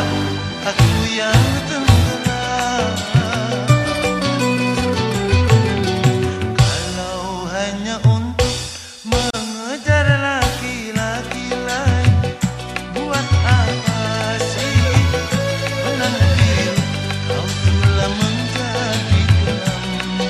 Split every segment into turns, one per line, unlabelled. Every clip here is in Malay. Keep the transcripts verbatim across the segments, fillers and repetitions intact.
aku yang tenggelam. Kalau hanya untuk mengejar laki-laki lain, buat apa sih menanti kau telah menjadi pelambung.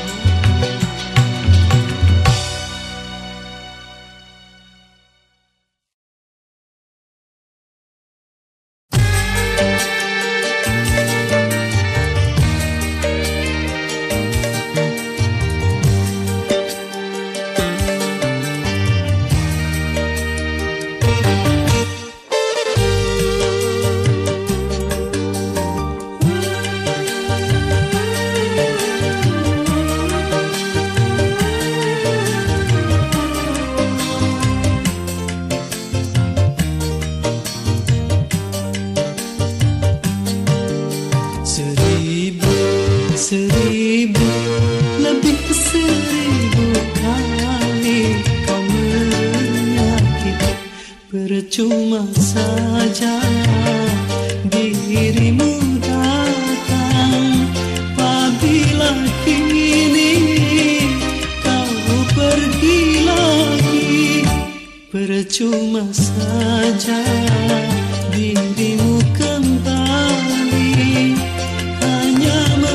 Seribu, seribu, lebih seribu kali kau menyakiti. Percuma saja dirimu datang apabila kini kau pergi lagi. Percuma saja dirimu kembali, hanya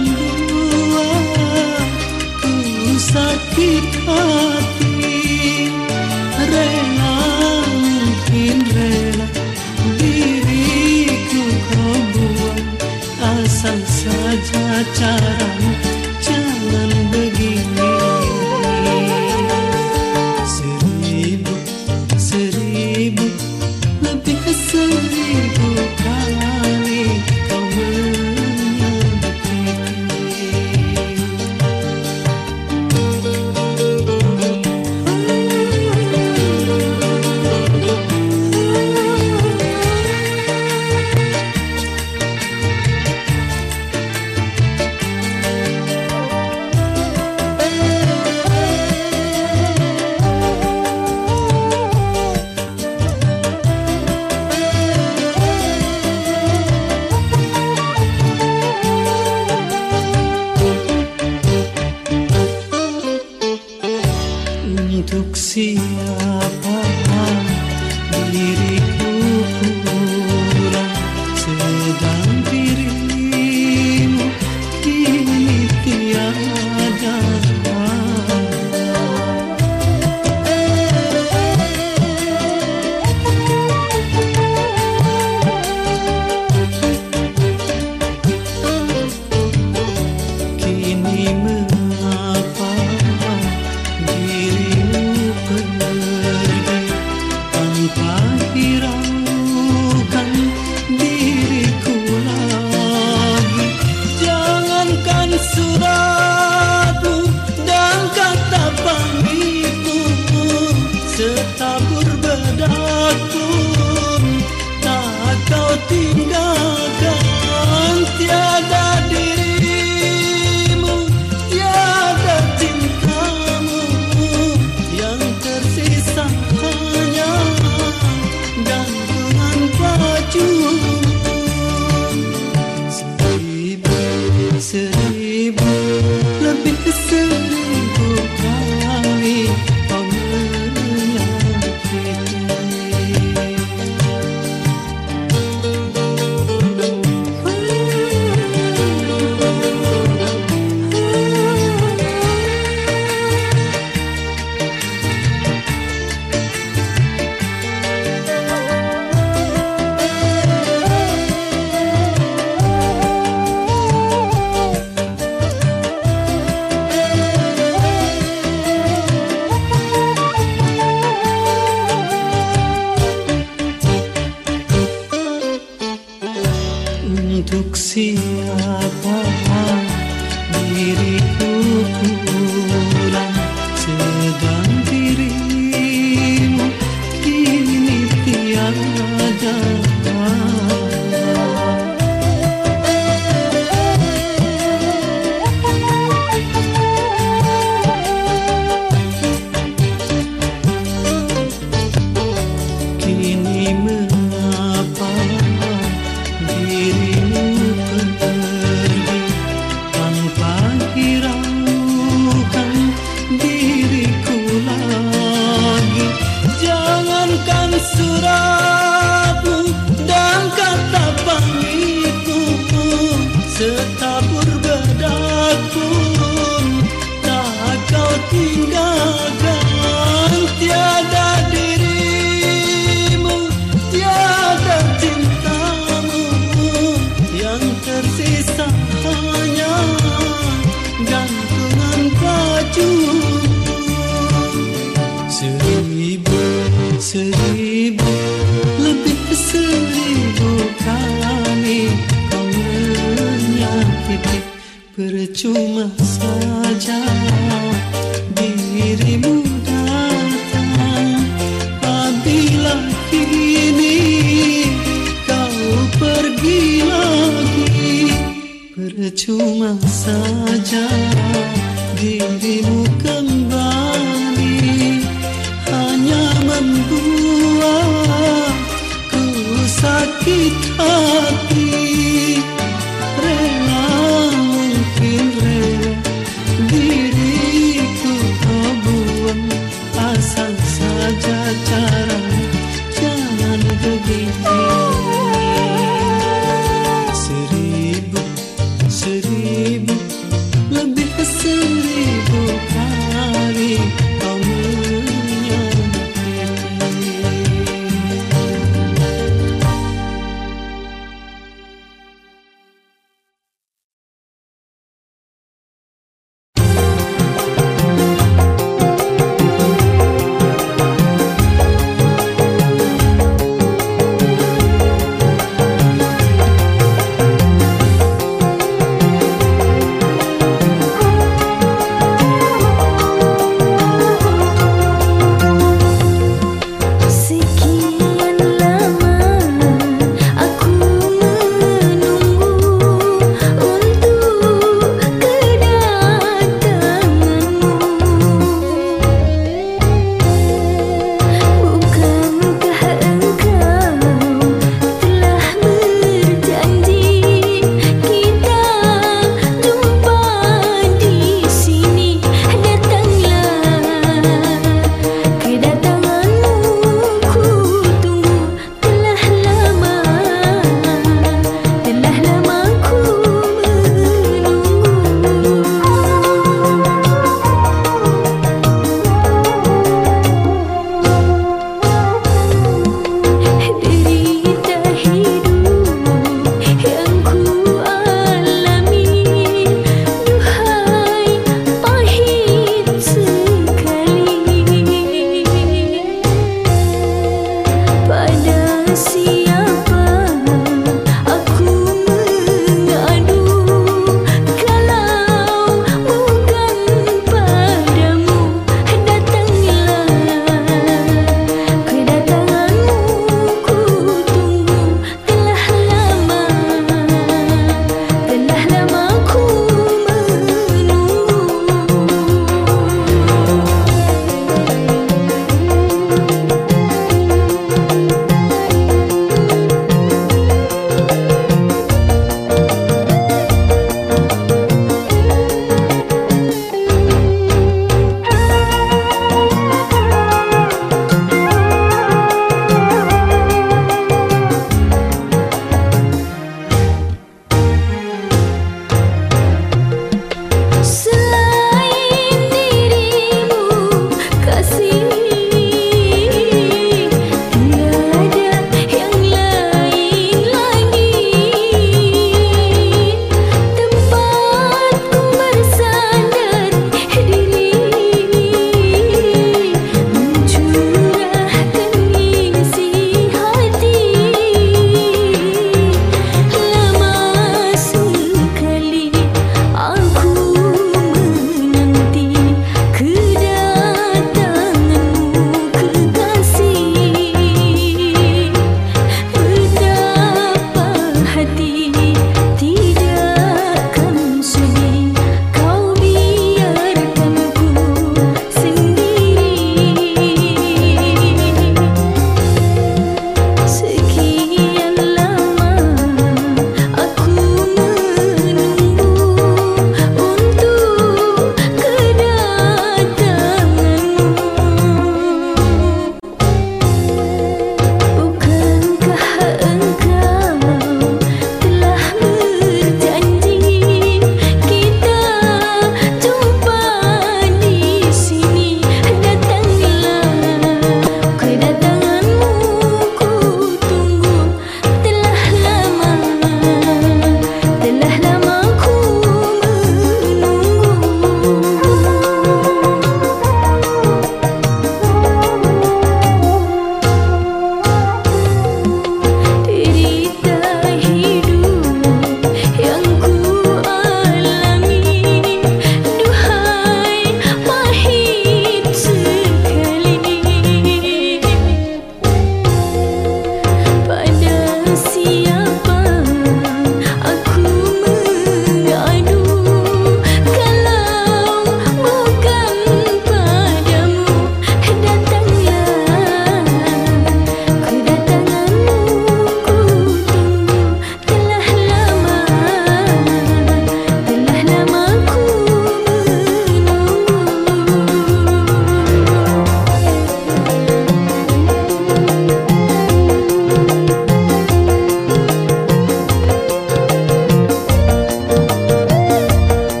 membuatku sakit hati. Rela, mungkin rela diriku kau buang, asal saja caramu jangan begini. Seribu, seribu, lebih seribu kali kau menyakiti. Untuk siapa diriku kurang, sedang dirimu kini tiada. Kini mengapa dirimu pergi tanpa Seribu, seribu, lebih seribu kali kau menyakiti. Percuma saja dirimu datang apabila kini kau pergi lagi. Percuma saja dirimu kembali, hanya membuatku sakit hati. Rela, mungkin rela diriku kau buang, asal saja cara jangan begini. Seribu, seribu, lebih seribu kali kau menyakiti.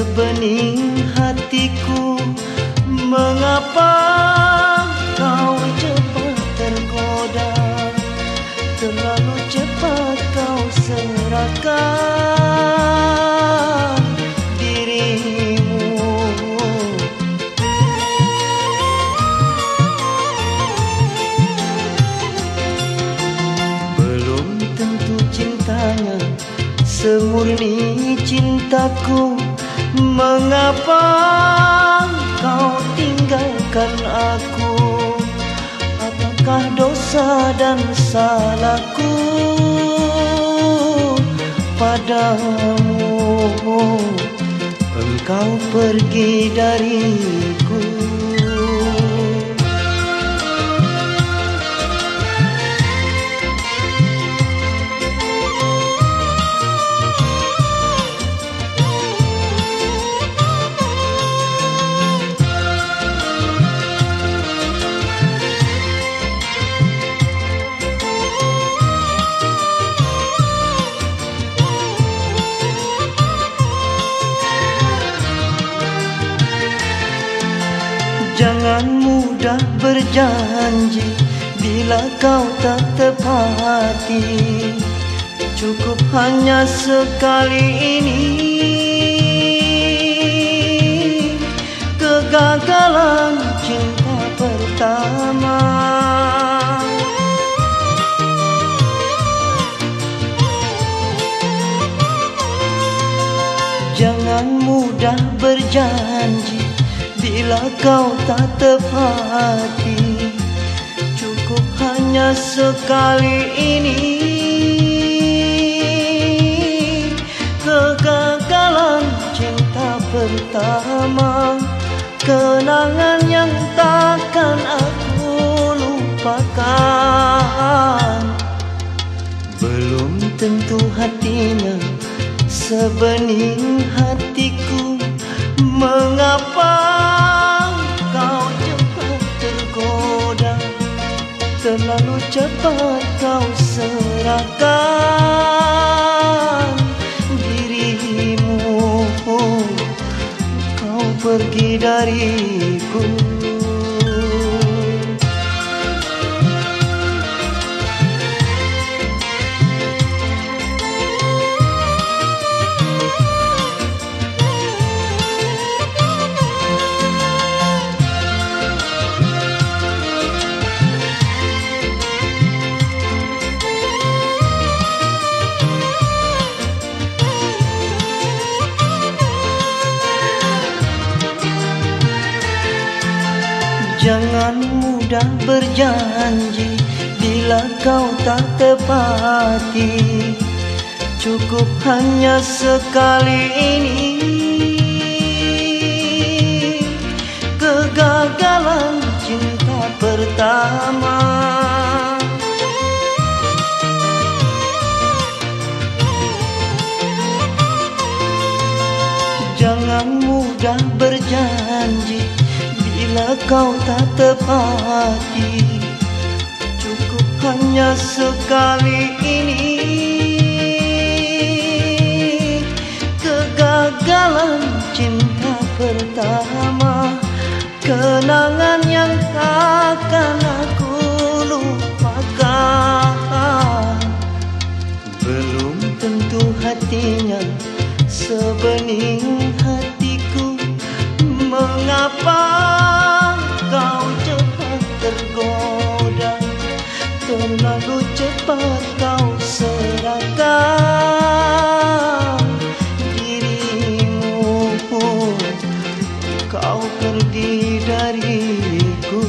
sebening hatiku, mengapa kau cepat tergoda, terlalu cepat kau serahkan dirimu. Belum tentu cintanya semurni cintaku, mengapa kau tinggalkan aku? Apakah dosa dan salahku padamu? Engkau pergi dariku. Jangan mudah berjanji bila kau tak tepati. Cukup hanya sekali ini kegagalan cinta pertama. Jangan mudah berjanji bila kau tak tepati. Cukup hanya sekali ini kegagalan cinta pertama. Kenangan yang takkan aku lupakan. Belum tentu hatinya sebening hatiku, mengapa kau cepat tergoda, terlalu cepat kau serahkan dirimu. Kau pergi dariku. Jangan mudah berjanji bila kau tak tepati. Cukup hanya sekali ini kegagalan cinta pertama. Jangan mudah berjanji bila kau tak tepati. Cukup hanya sekali ini kegagalan cinta pertama. Kenangan yang takkan aku lupakan. Belum tentu hatinya sebening hatiku, mengapa kau cepat tergoda, terlalu cepat kau serahkan dirimu. Kau pergi dariku.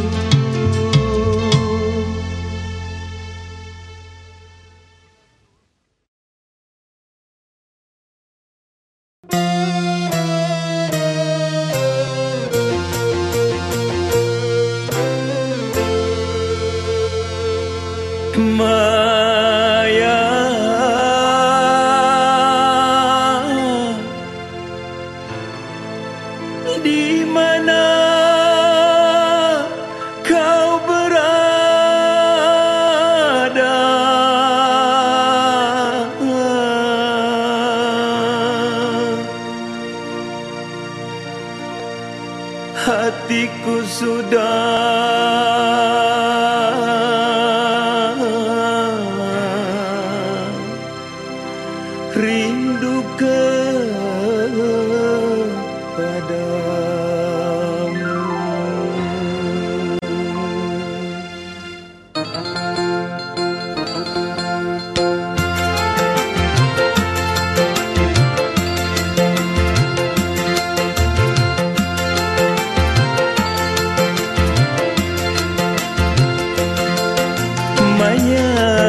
Maya,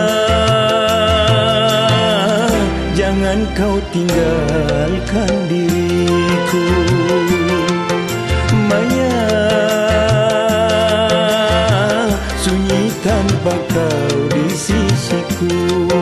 jangan kau tinggalkan diriku. Maya, sunyi tanpa kau di sisiku.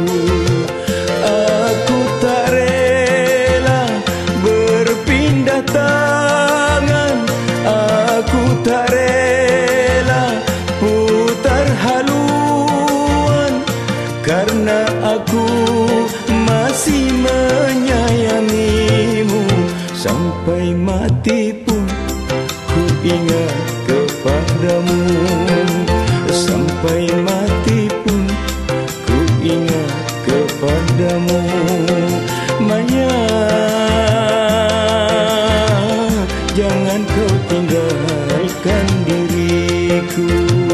Aku tak rela berpindah tangan, aku tak rela putar haluan, karena aku masih menyayangimu. Sampai mati pun ku ingat kepadamu. Sampai mati pun ku ingat kepadamu. Maya, jangan kau tinggalkan diriku.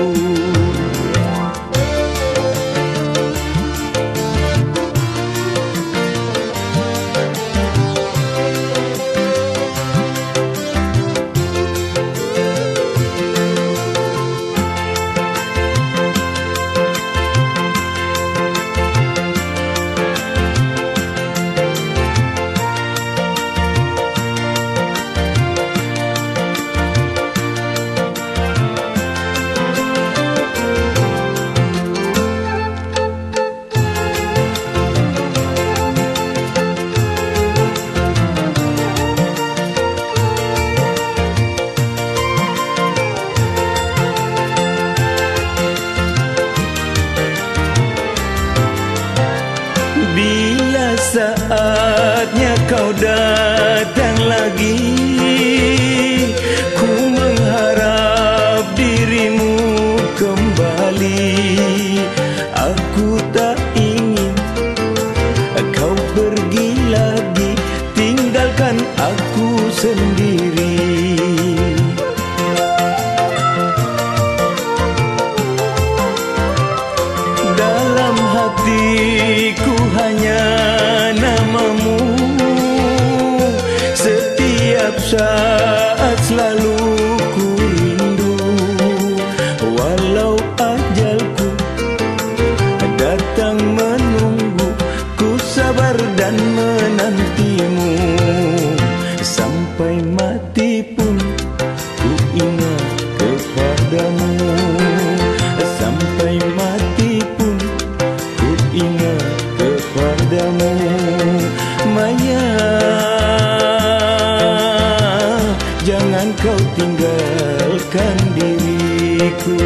Bila saatnya kau datang lagi, ku mengharap dirimu kembali. Aku tak ingin kau pergi lagi, tinggalkan aku sendiri. Dalam hatiku hanya namamu, setiap saat selalu ku rindu. Walau ajalku datang menunggu, ku sabar dan menantimu. Sampai mati pun ku ingat kepadamu. Sampai mati pun ku ingat kepadamu. Maya, jangan kau tinggalkan diriku.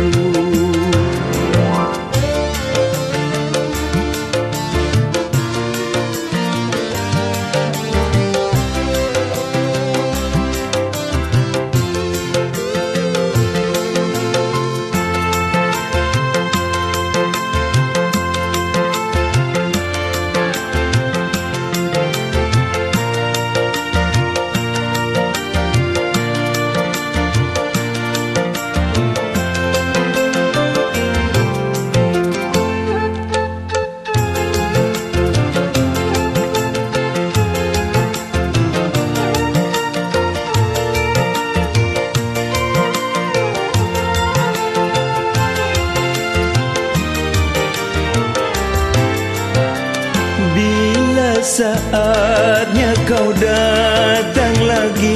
Saatnya kau datang lagi,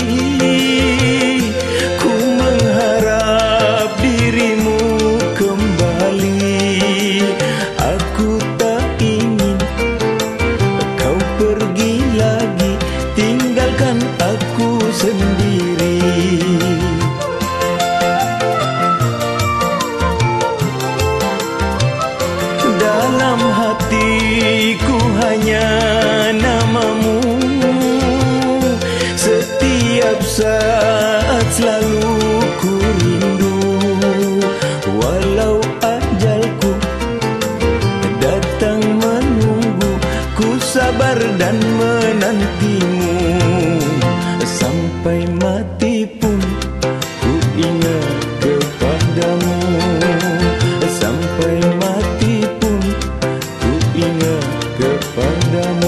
ku mengharap dirimu kembali. Aku tak ingin kau pergi lagi, tinggalkan aku sendiri. Dalam hatiku hanya namamu, setiap saat selalu ku rindu. Walau ajalku datang menunggu, ku sabar dan menantimu. Sampai mati pun ku ingat kepadamu. Sampai mati pun ku ingat kepadamu.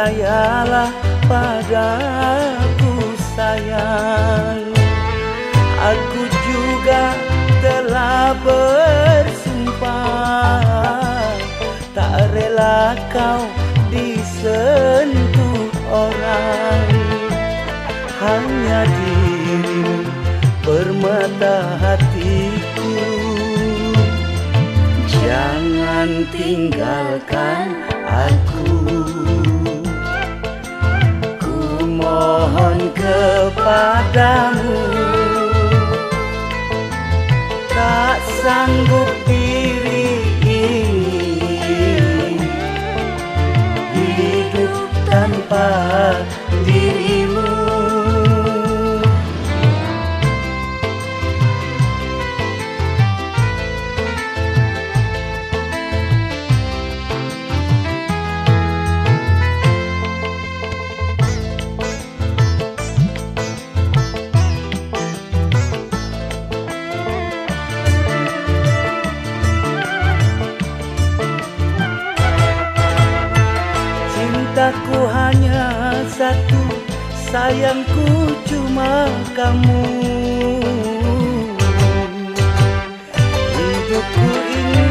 Percayalah padaku sayang, aku juga telah bersumpah tak rela kau disentuh orang. Hanya dirimu permata hatiku, jangan tinggalkan aku. Ku mohon kepadamu, tak sanggup diri ini hidup tanpa dirimu. Cintaku hanya satu, sayangku cuma kamu. Hidupku ini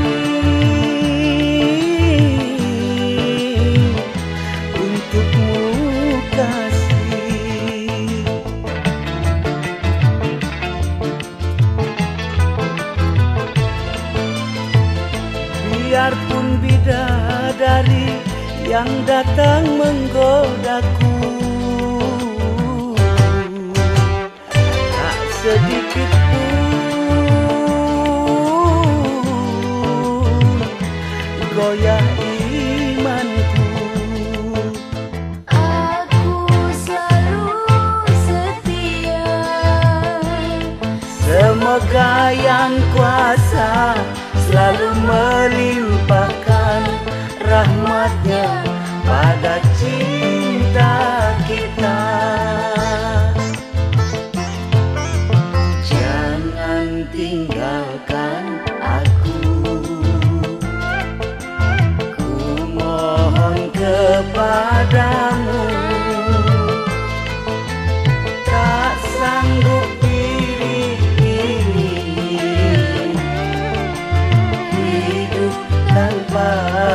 untukmu kasih. Biarpun bidadari yang datang menggodaku, tak sedikit pun goyah imanku.
Aku selalu setia,
Semoga yang kuasa selalu melimpahkan rahmatnya pada cinta kita. Jangan tinggalkan aku, ku mohon kepadamu, tak sanggup diri ini hidup tanpa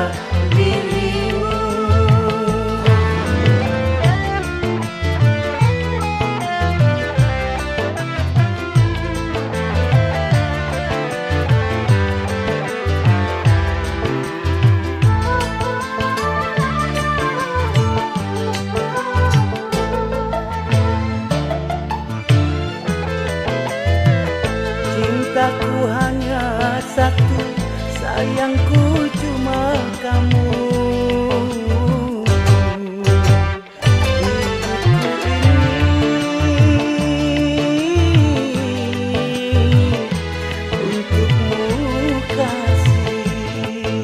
cintaku hanya satu, sayangku cuma kamu. Hidupku ini untukmu kasih.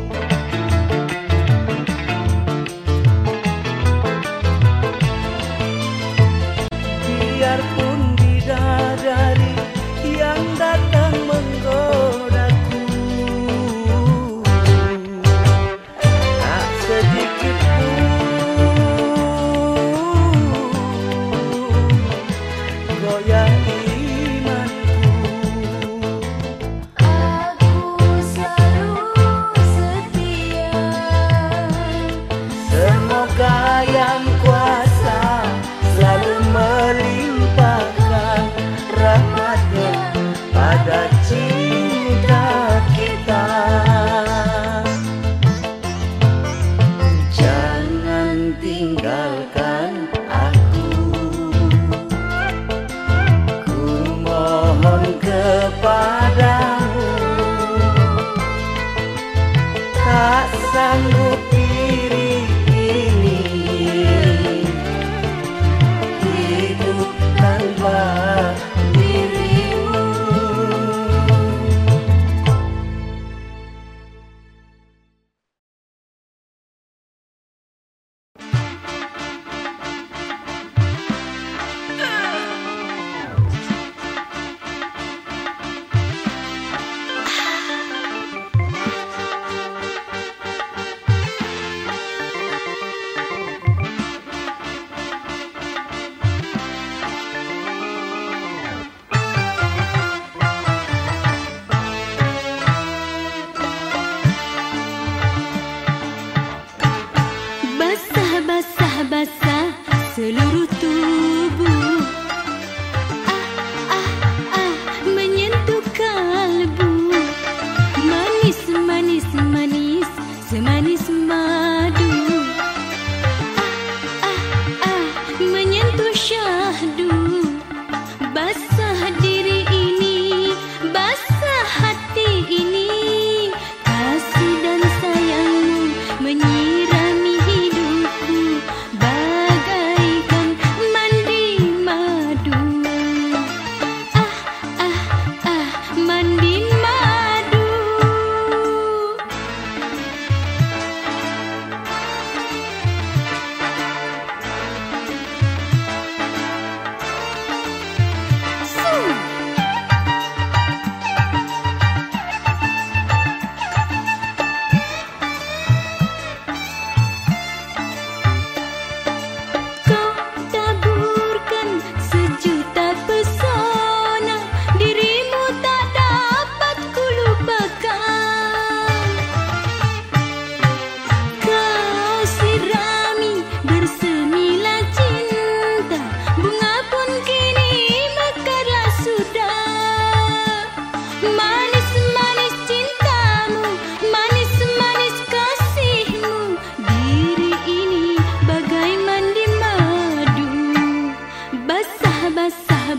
Biarpun bidadari yang datang menggodaku,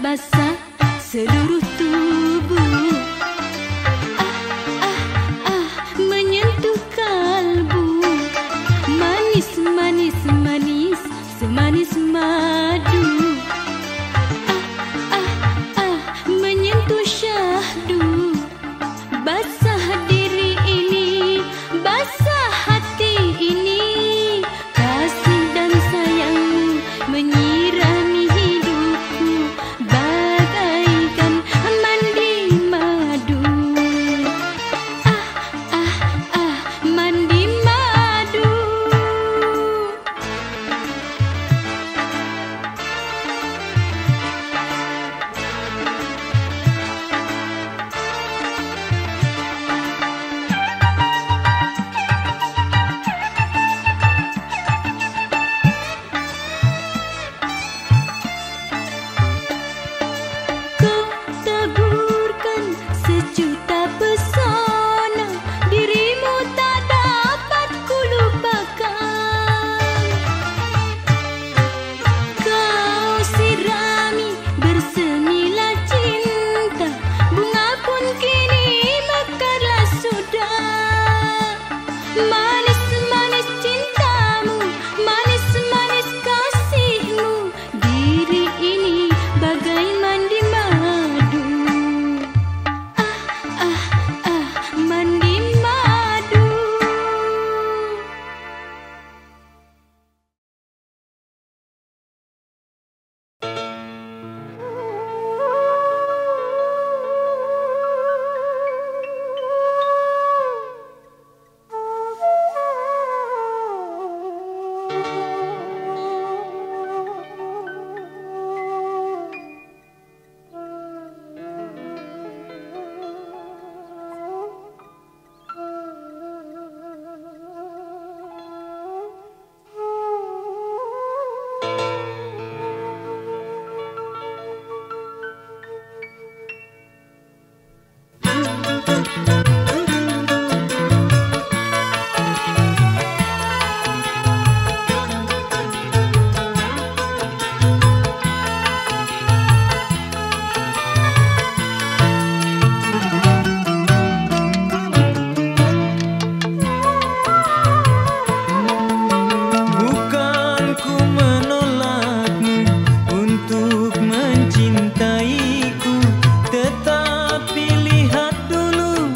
basah seluruh tubuh. Ah, ah, ah, menyentuh kalbu. Manis, manis, manis, semanis madu. Ah, ah, ah, menyentuh syahdu. Basah diri ini, basah hati ini. Kasih dan sayangmu menyirami hidupku bagaikan mandi madu. Ah, ah, ah, mandi madu. Kau taburkan sejuta pesona, dirimu tak dapat kulupakan. Kau sirami bersemilah cinta, bunga pun kini mekarlah sudah. Manis-manis cintamu, manis-manis kasihmu, diri ini bagai mandi madu. Ah, ah, ah, mandi madu.
Bukan ku menolakmu untuk mencintaiku, tetapi lihat dulu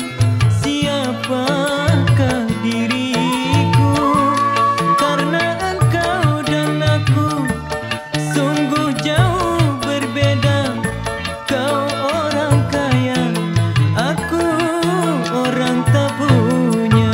siapakah diriku. Karena engkau dan aku sungguh jauh berbeda. Kau orang kaya, aku orang tak punya.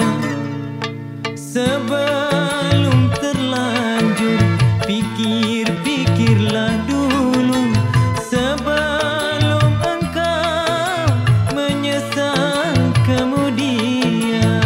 Sebelum terlanjur, pikir-pikirlah dulu sebelum engkau menyesal kemudian.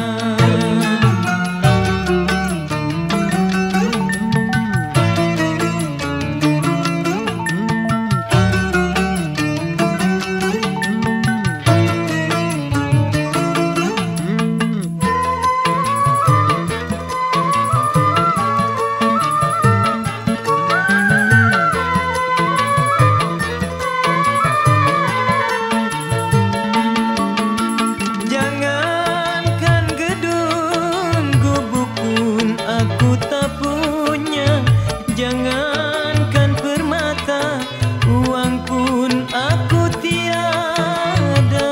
Jangankan gedung gubuk pun aku tak punya. Jangankan permata, uang pun aku tiada.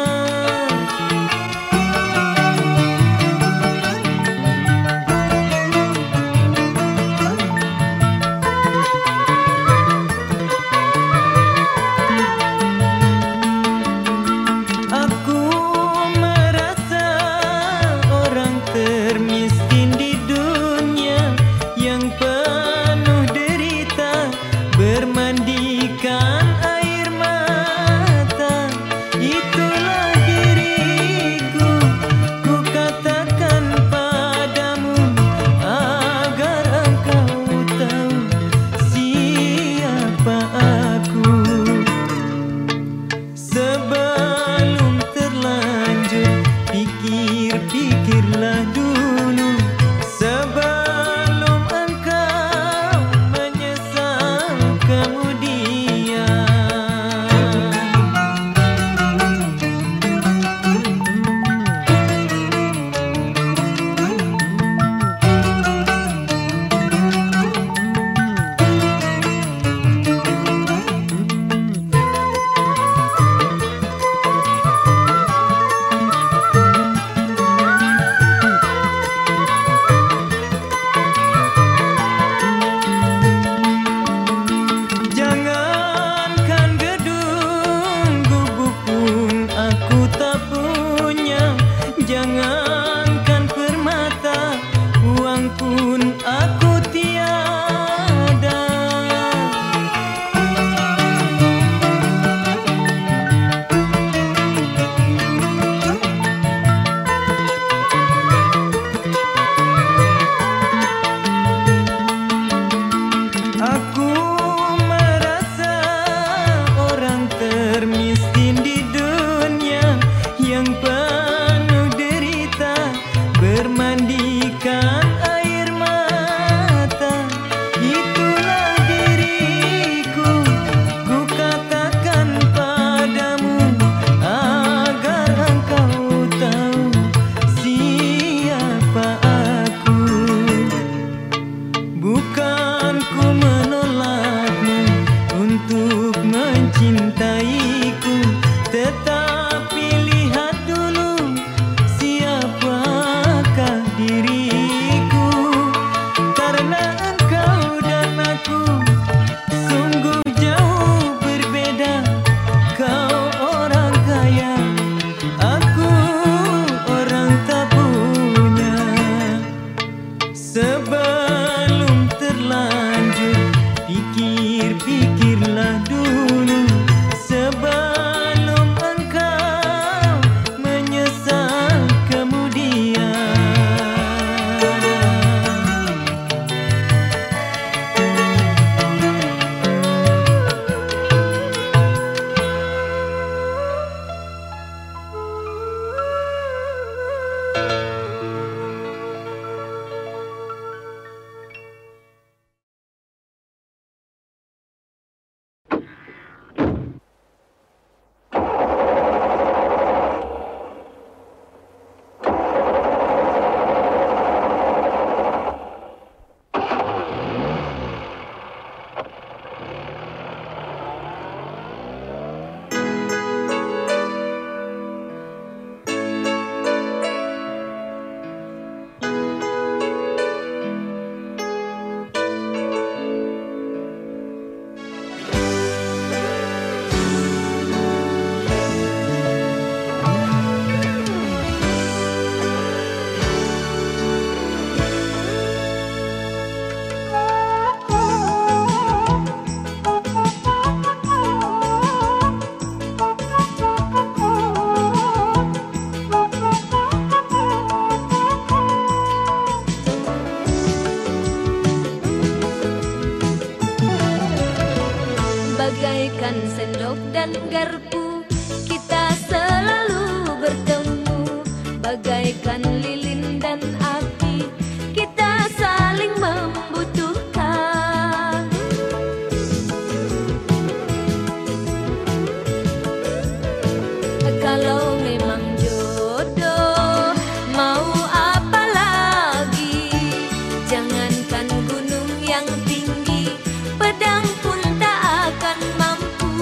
Aku merasa orang termiskin di dunia yang penuh derita, bermandikan air mata. Itulah diriku, ku katakan padamu agar engkau tahu siapa aku. Sebelum terlanjur, pikir-pikirlah dulu sebelum engkau menyesal kemudian. Pikir-pikirlah dulu sebelum engkau menyesal kemudian.
Bagaikan sendok dan garpu, kita selalu bertemu. Bagaikan lilin dan api, kita saling membutuhkan. Kalau memang jodoh, mau apa lagi? Jangankan gunung yang tinggi, pedang pun tak akan mampu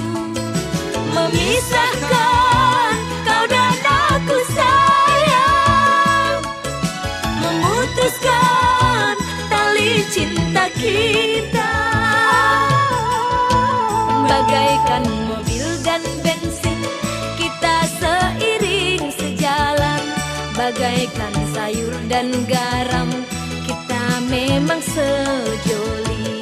memisahkan kau dan aku sayang, memutuskan tali cinta kita. Bagaikan mobil dan bensin, kita seiring sejalan. Bagaikan sayur dan garam, kita memang sejoli.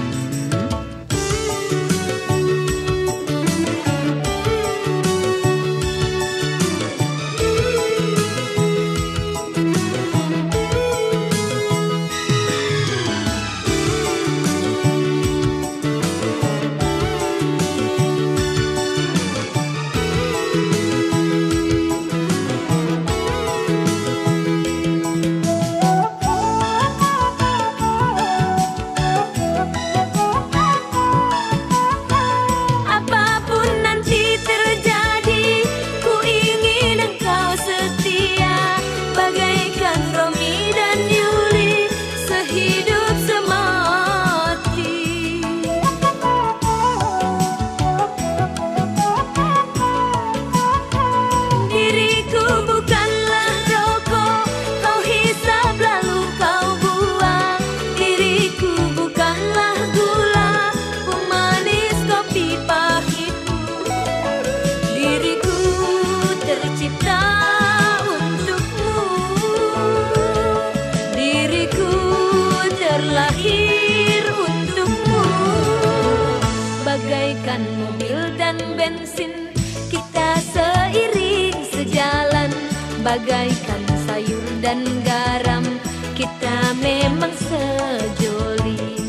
Bagaikan mobil dan bensin, kita seiring sejalan. Bagaikan sayur dan garam, kita memang sejoli.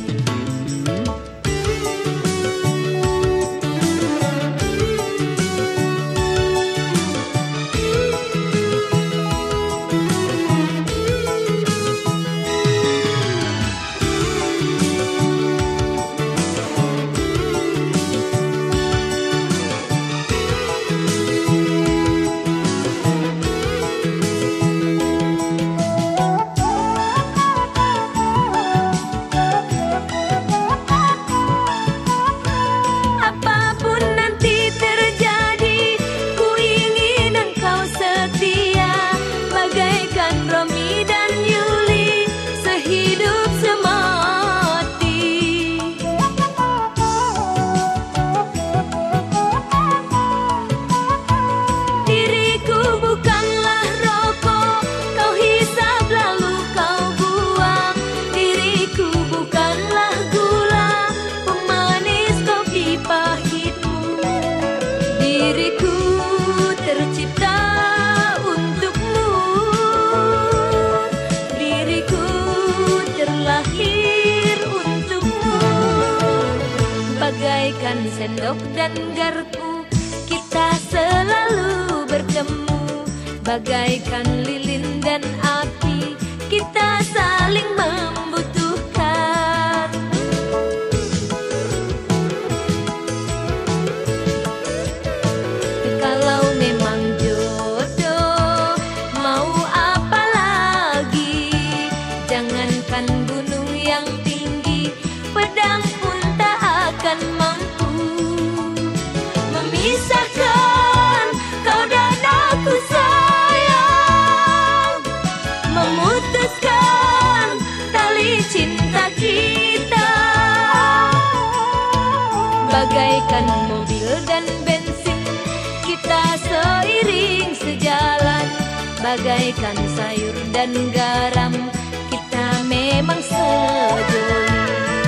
bagaikan sendok dan garpu. Kita selalu bertemu bagaikan lilin dan api. Kita saling membutuhkan. Kalau memang jodoh, mau apa lagi? Jangankan gunung yang tinggi, pedang pun tak akan mampu memisahkan kau dan aku sayang, memutuskan tali cinta kita. Bagaikan mobil dan bensin, kita seiring sejalan. Bagaikan sayur dan garam, kita memang sejoli.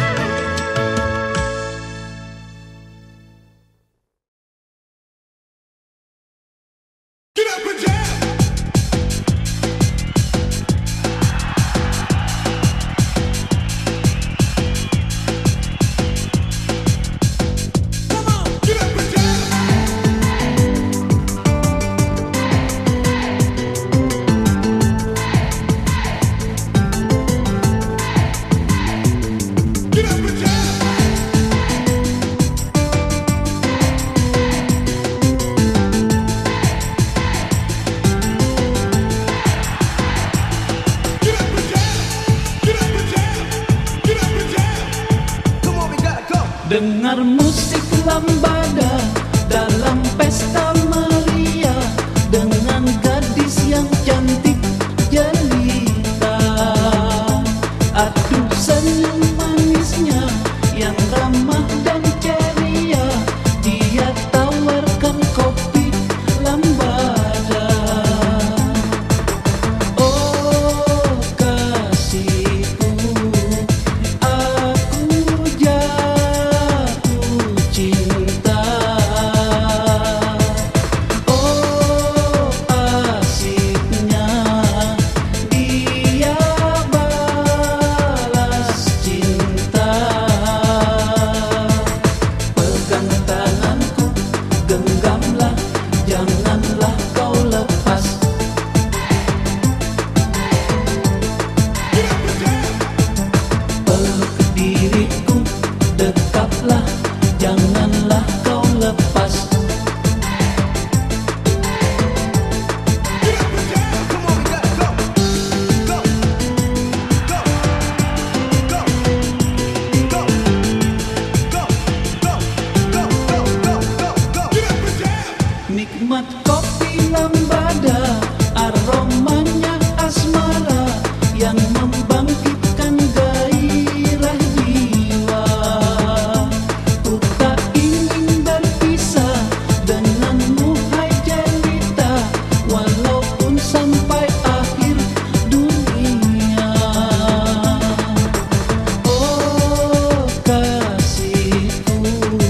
Dengar musik lambada dalam pesta meriah, dengan gadis yang cantik jelita. Aduh senyum manisnya yang ramah dan ceria, dia tawarkan kopi lambada. Oh kasihku, aku jatuh cinta. Oh asiknya dia balas cinta. Pegang tanganku, genggamlah, janganlah kau lepas. Peluk diriku, dekaplah, janganlah kau lepas. Nikmat kopi lambada, aromanya asmara yang membangkitkan gairah jiwa. Ku tak ingin berpisah denganmu hai jelita, walaupun sampai akhir dunia. Oh kasihku,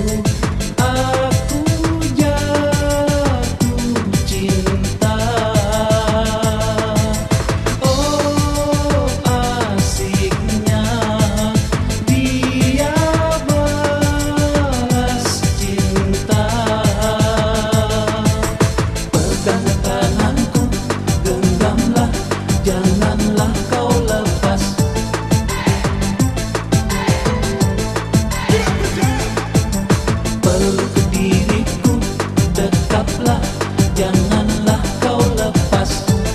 aku jatuh cinta. Oh asiknya dia balas cinta. Pegang tanganku, genggamlah, janganlah kau lepas. Peluk diriku, dekaplah, janganlah kau lepas.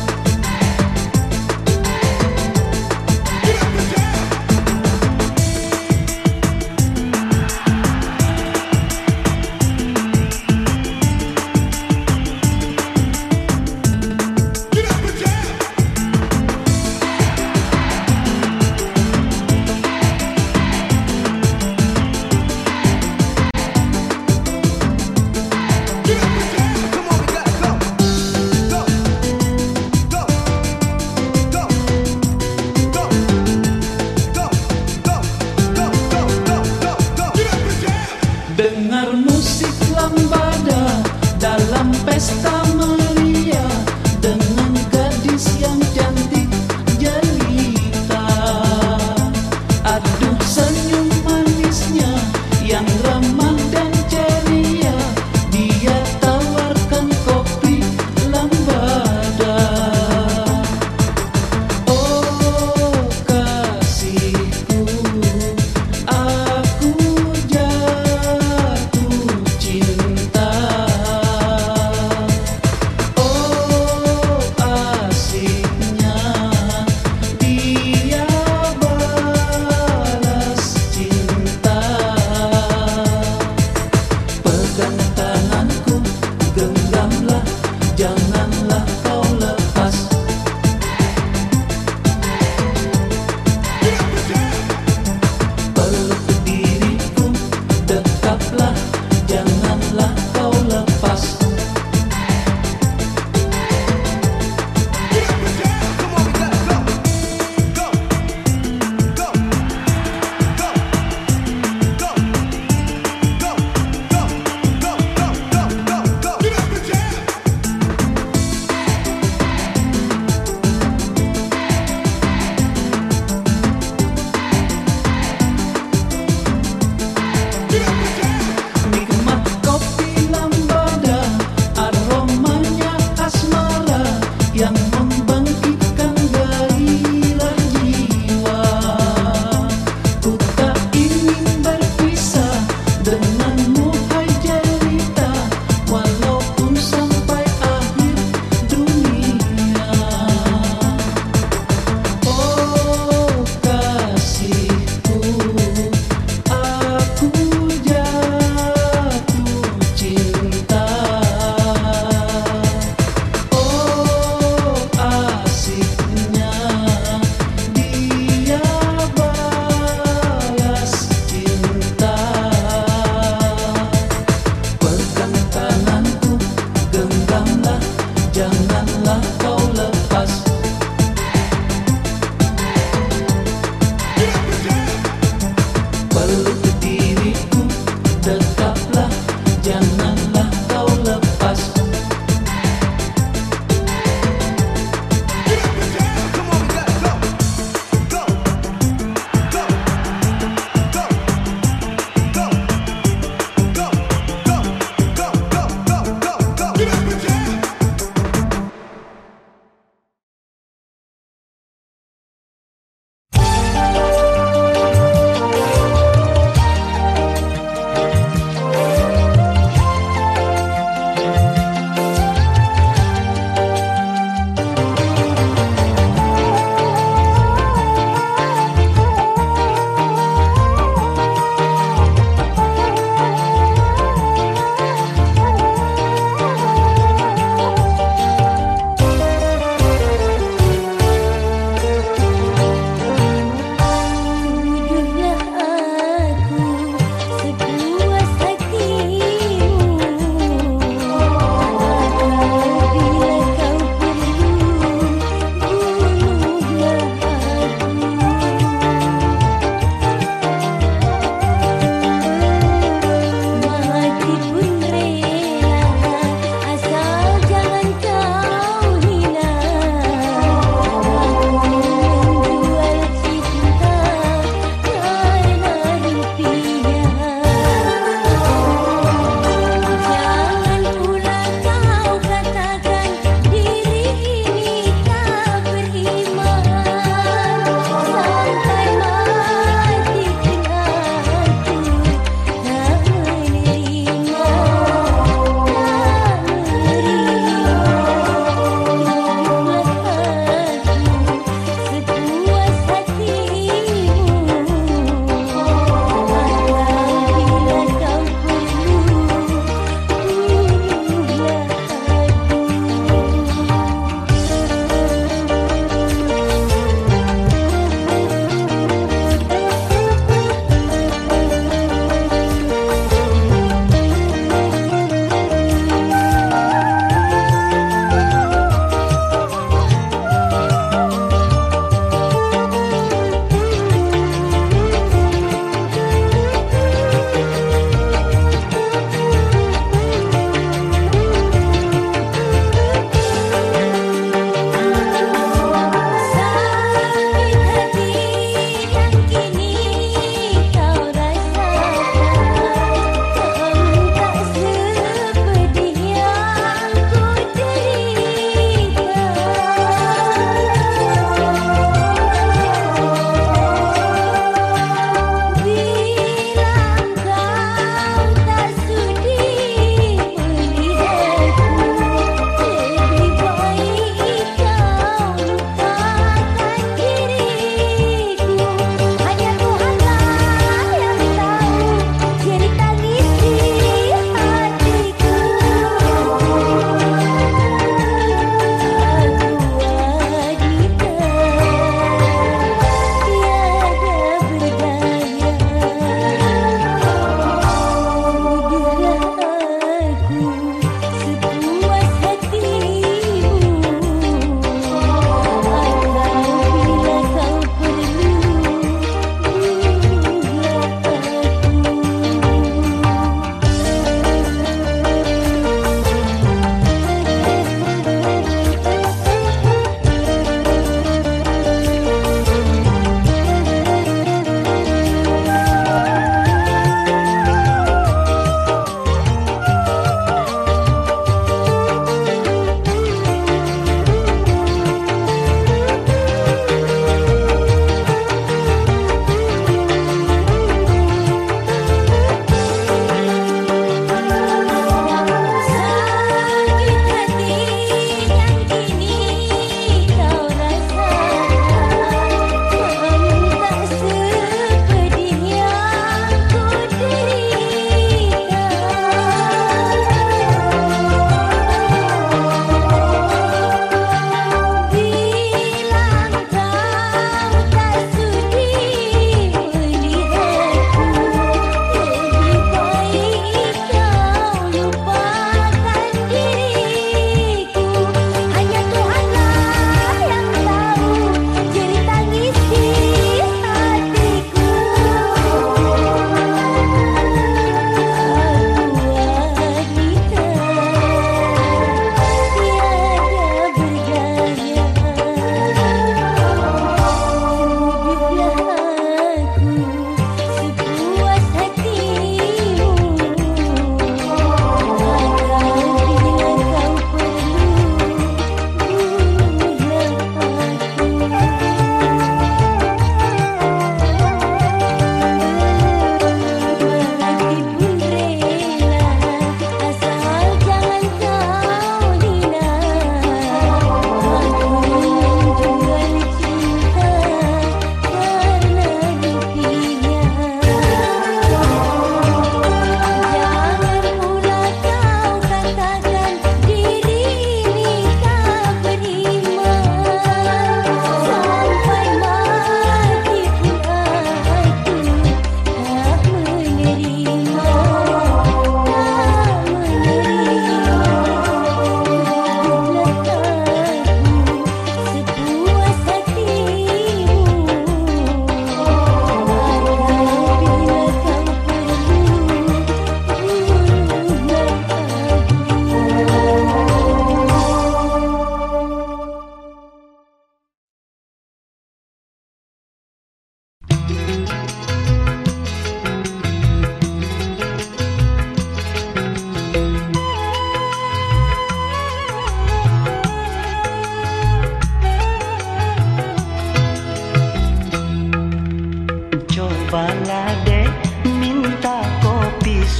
Dengar musik lambada dalam pesta meriah, dengan gadis yang cantik jelita. Aduh senyum manisnya yang ramah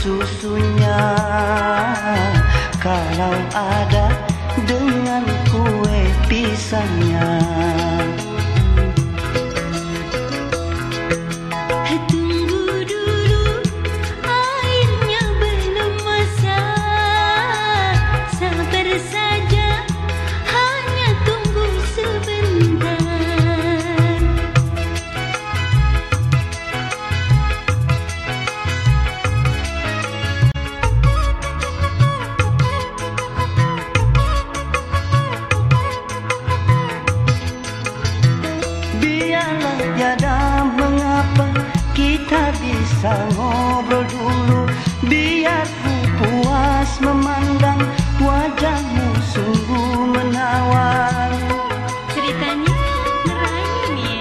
susunya, kalau ada dengan kue pisangnya.
Tunggu dulu, airnya belum masak. Sabar saja, hanya tunggu sebentar.
Biarlah tiada mengapa, kita bisa ngobrol dulu. Biar ku puas memandang wajahmu sungguh menawan.
Ceritanya ngerayu nih.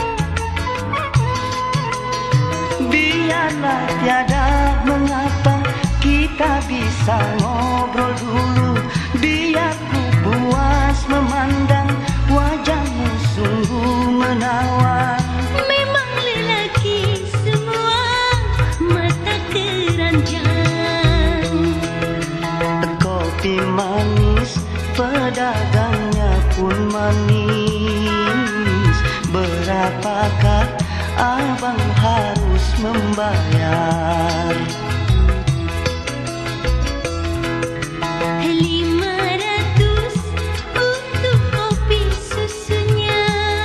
Biarlah tiada mengapa, kita bisa ngobrol dulu. Biar ku puas memandang wajahmu sungguh menawan.
Memang lelaki semua mata keranjang.
Kopi manis, pedagangnya pun manis. Berapakah abang harus membayar?
Lima ratus untuk kopi susunya,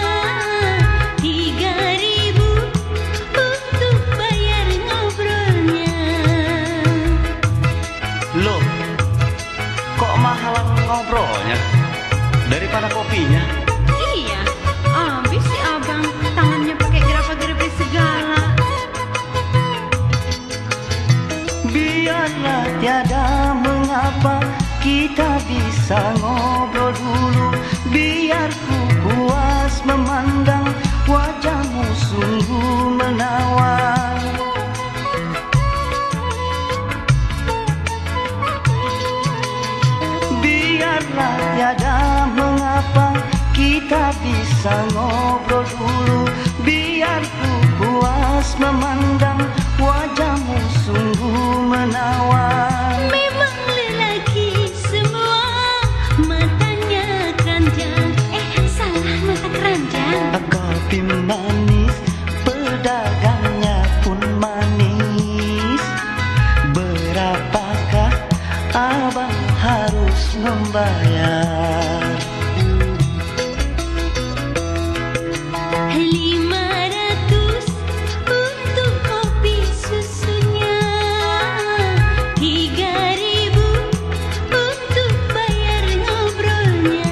tiga ribu untuk bayar ngobrolnya.
Loh, kok mahalan ngobrolnya daripada kopinya?
Iya, habis si abang tangannya pakai gerapa-gerapi segala.
Biarlah tiada mengapa, kita bisa ngobrol dulu. Biar ku puas memandang wajahmu sungguh menawan. Biarlah tiada mengapa, kita bisa ngobrol dulu. Biar ku puas memandang wajahmu sungguh menawan.
Memang lelaki semua matanya keranjang. Eh, salah, mata keranjang.
Kopi manis, pedagangnya pun manis. Berapakah abang harus membayar?
Lima ratus untuk kopi susunya, tiga ribu untuk bayar ngobrolnya.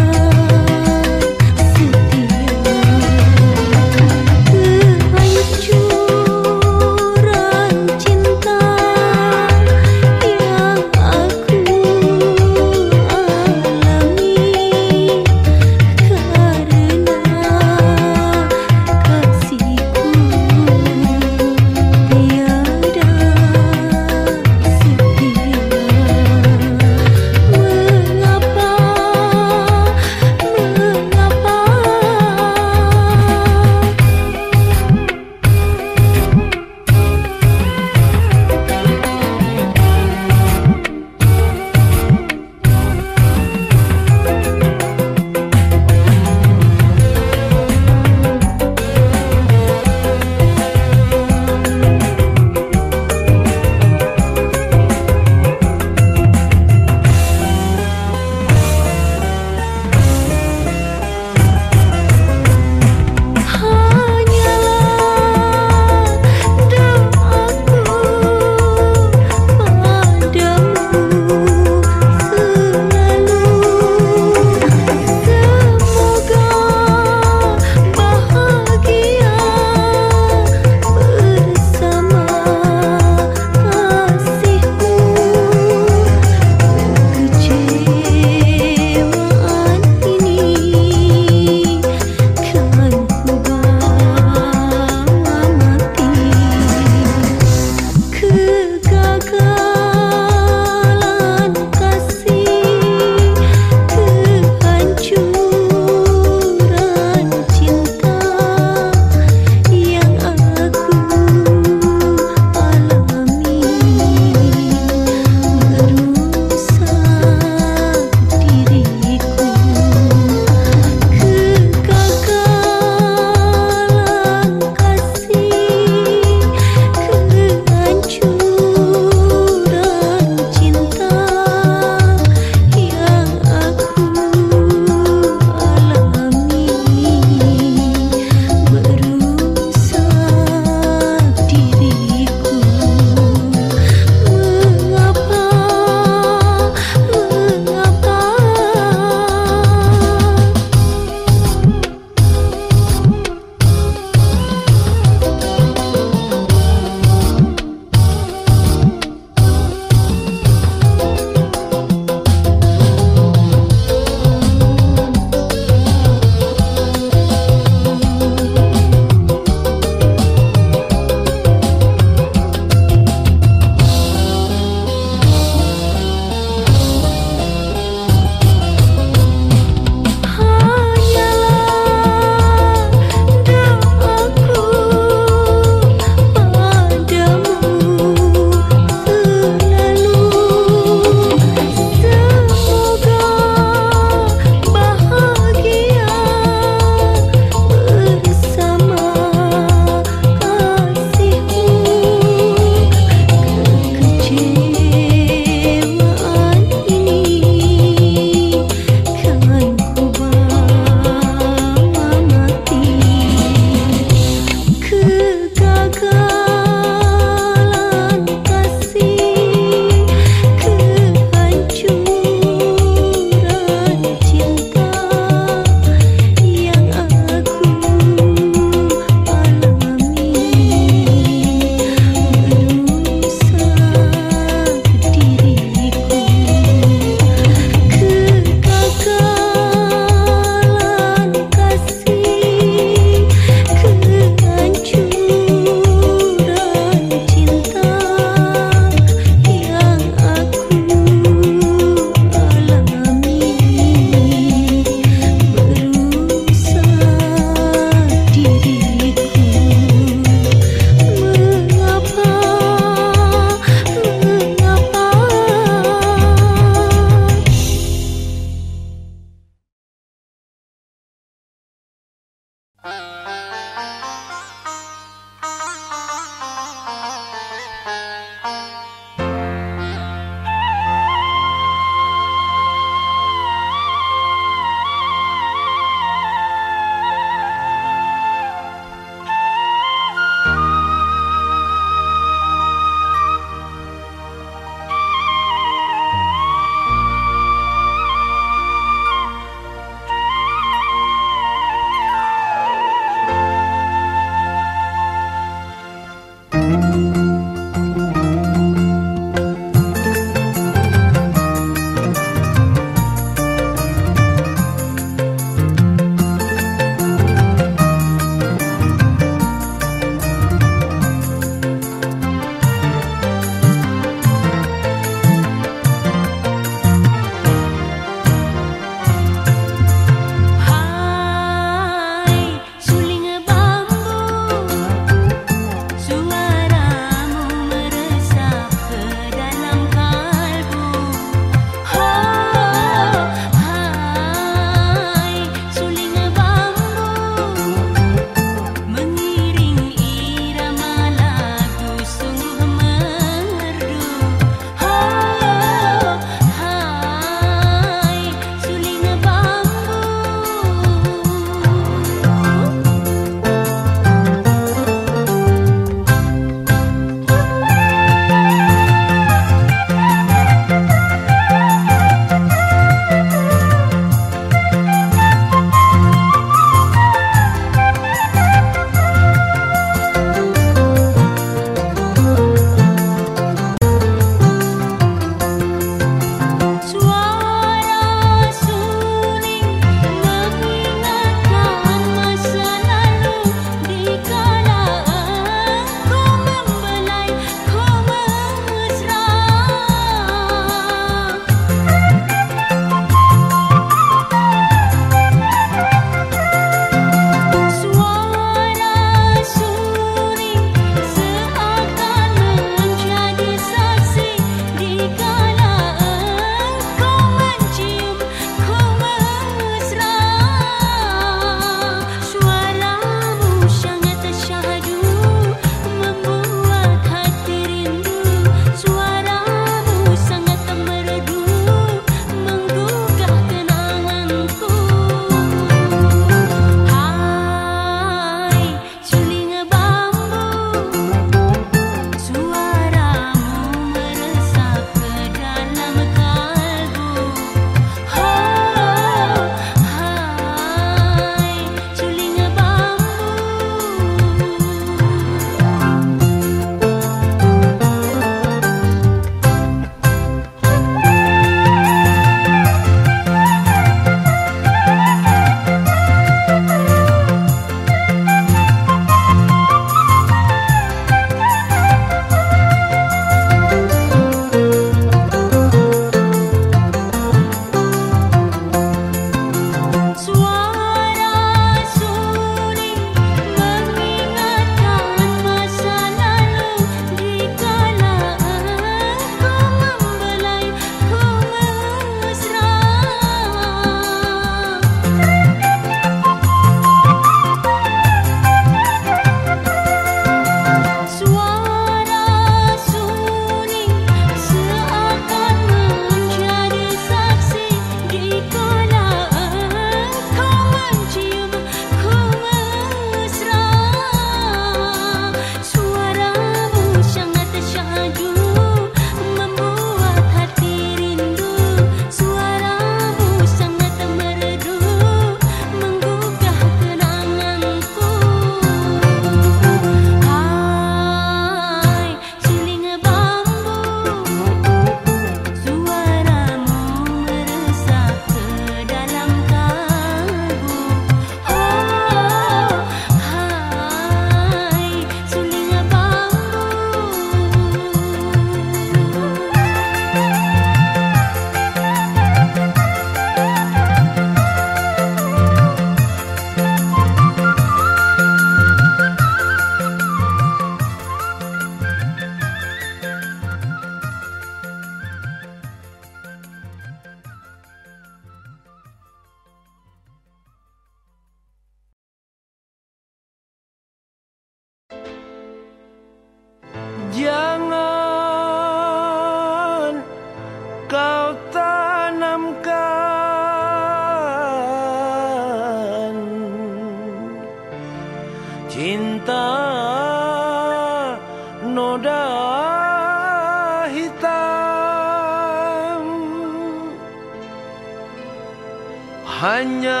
hanya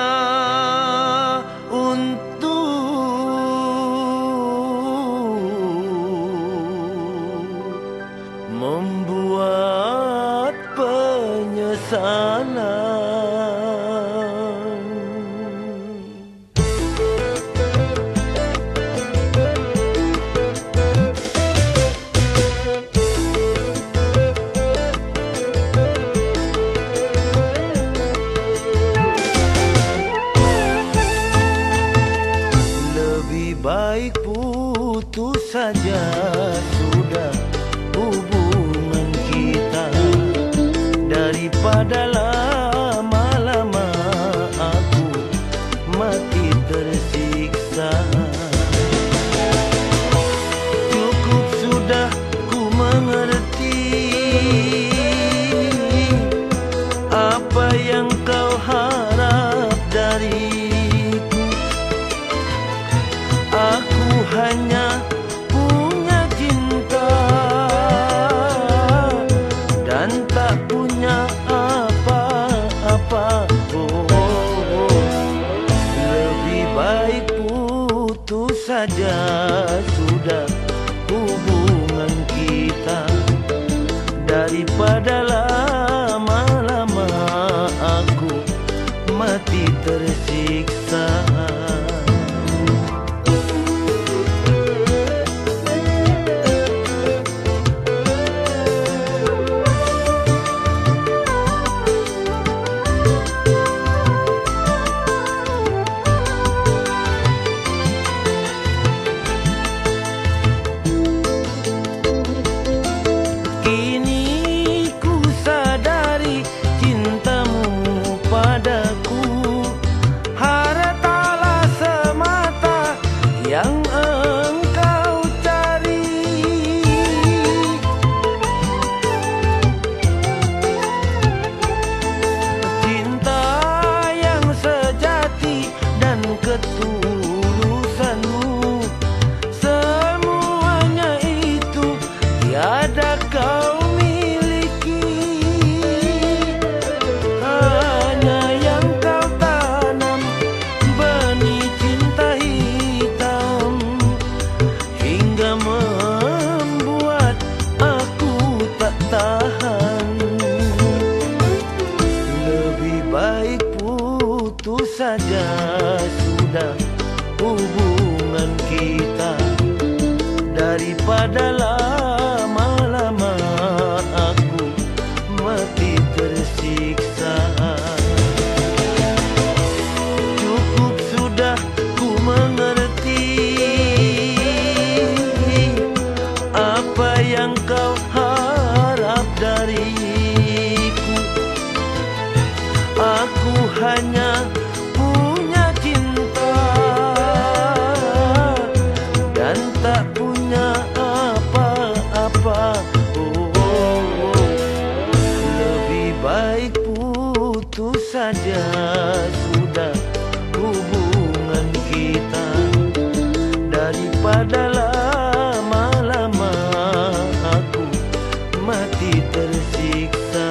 untuk membuat penyesalan. Baik putus saja sudah hubungan kita, daripada lama-lama aku mati tersiksa. Cukup sudah ku mengerti apa yang kau harap dari aku. Hanya punya cinta dan tak punya apa-apa. Oh, oh, oh. Lebih baik putus saja sudah hubungan kita, daripada lama-lama aku mati tersiksa. Yang engkau cari, cinta yang sejati dan ketulusanmu, semuanya itu tiada kau miliki. Hanya yang kau tanam benih cinta membuat aku tak tahan. Lebih baik putus saja sudah hubungan kita, daripada lama-lama aku mati tersiksa. Cukup sudah ku mengerti apa yang kau harap dariku. Aku hanya punya cinta dan tak punya apa-apa. Oh, oh, oh. Lebih baik putus saja sudah hubungan kita, daripada lama-lama aku mati tersiksa.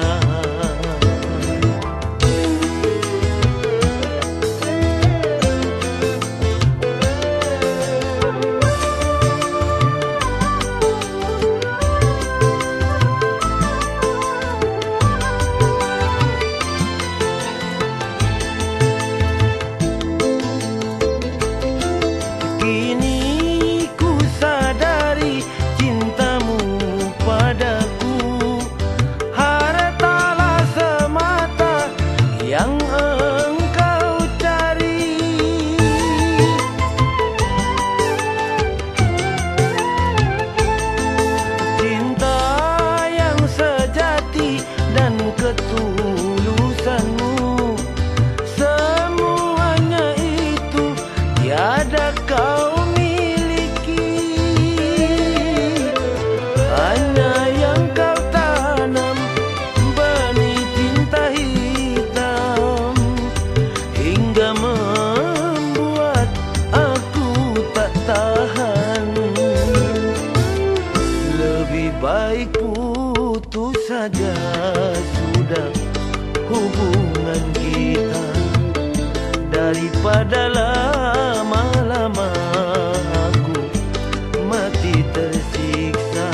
Ketulusanmu, semuanya itu tiada kau miliki. Hanya yang kau tanam benih cinta hitam, hingga membuat aku tak tahan. Lebih baik putus saja sudah hubungan kita, daripada lama-lama aku mati tersiksa.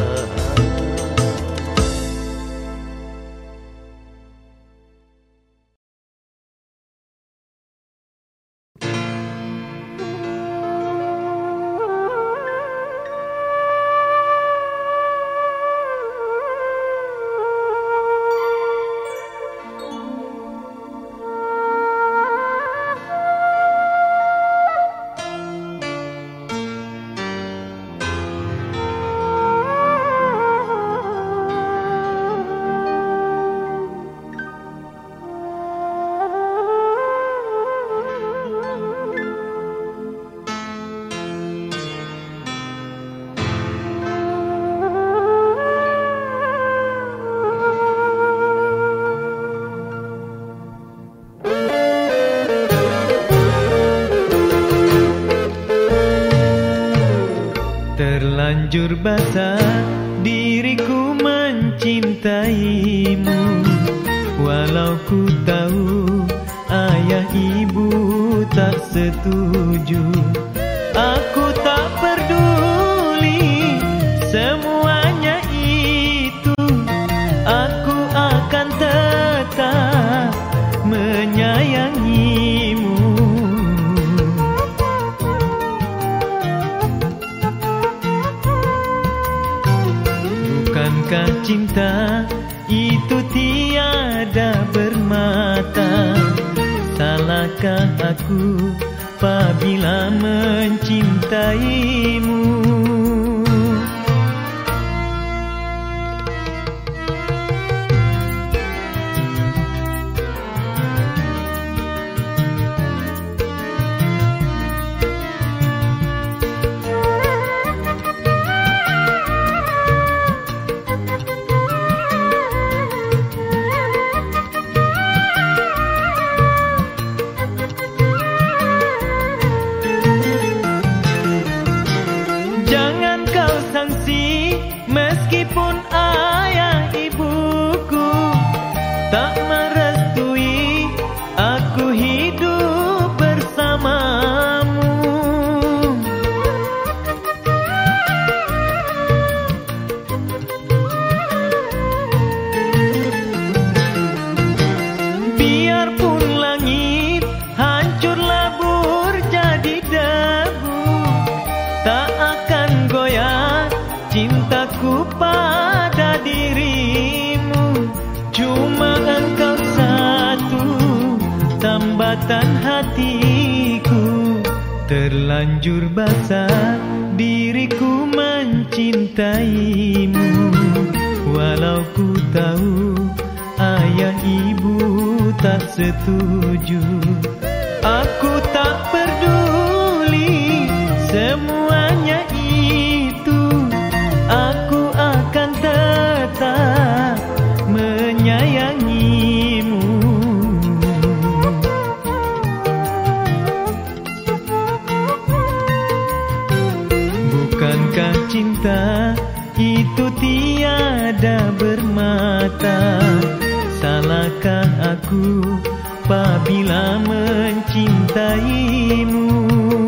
Terlanjur basa diriku mencintaimu, walau ku tahu ayah ibu tak setuju. Aku tak peduli semuanya itu, aku akan tetap menyayangimu. Bukankah cinta itu tiada bermata? Salahkah aku apabila mencintaimu? Meskipun ayah ibuku tak merestui aku hidup bersamamu. Biarpun langit hancur labur jadi debu, tak akan goyah cintaku pada dirimu. Cuma engkau satu tambatan hatiku. Terlanjur basah diriku mencintaimu, walau ku tahu ayah ibu tak setuju. Aku tak peduli semuanya itu, aku akan tetap menyayangimu. Bukankah cinta itu tiada bermata? Salahkah aku apabila mencintaimu?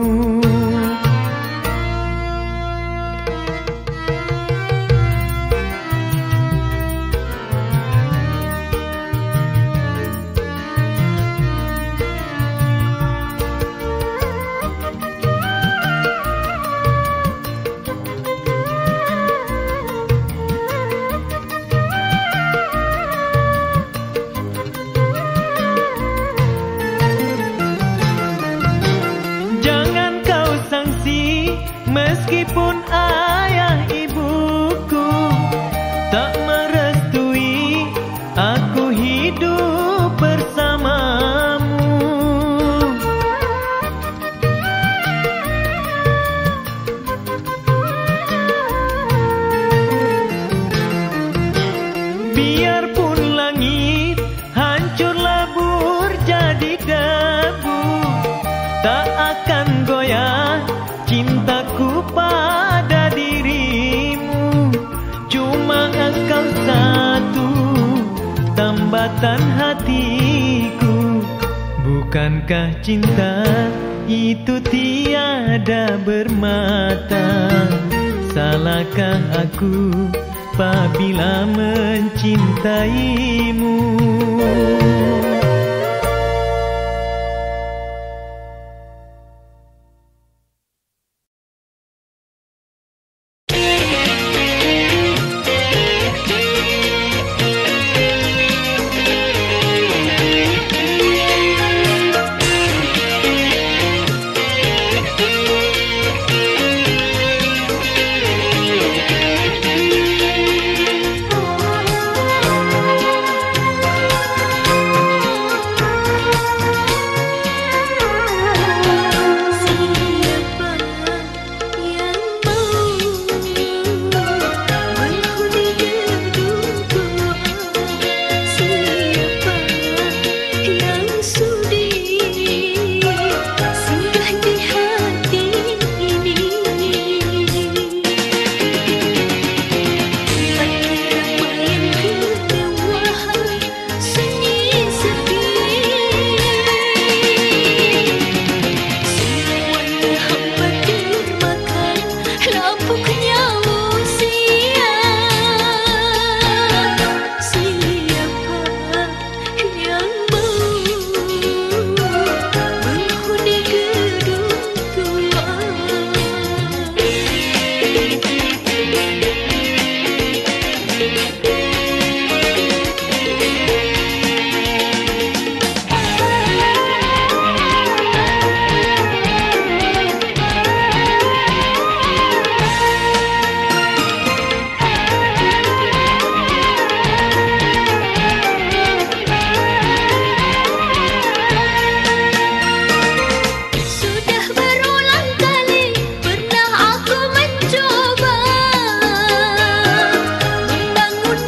Meskipun ayah ibuku tak merestui aku hidup bersamamu. Biarpun langit hancur labur jadi debu, tak akan goyah cintaku pada dirimu. Cuma engkau satu tambatan hatiku. Bukankah cinta itu tiada bermata? Salahkah aku apabila mencintaimu?
Membangun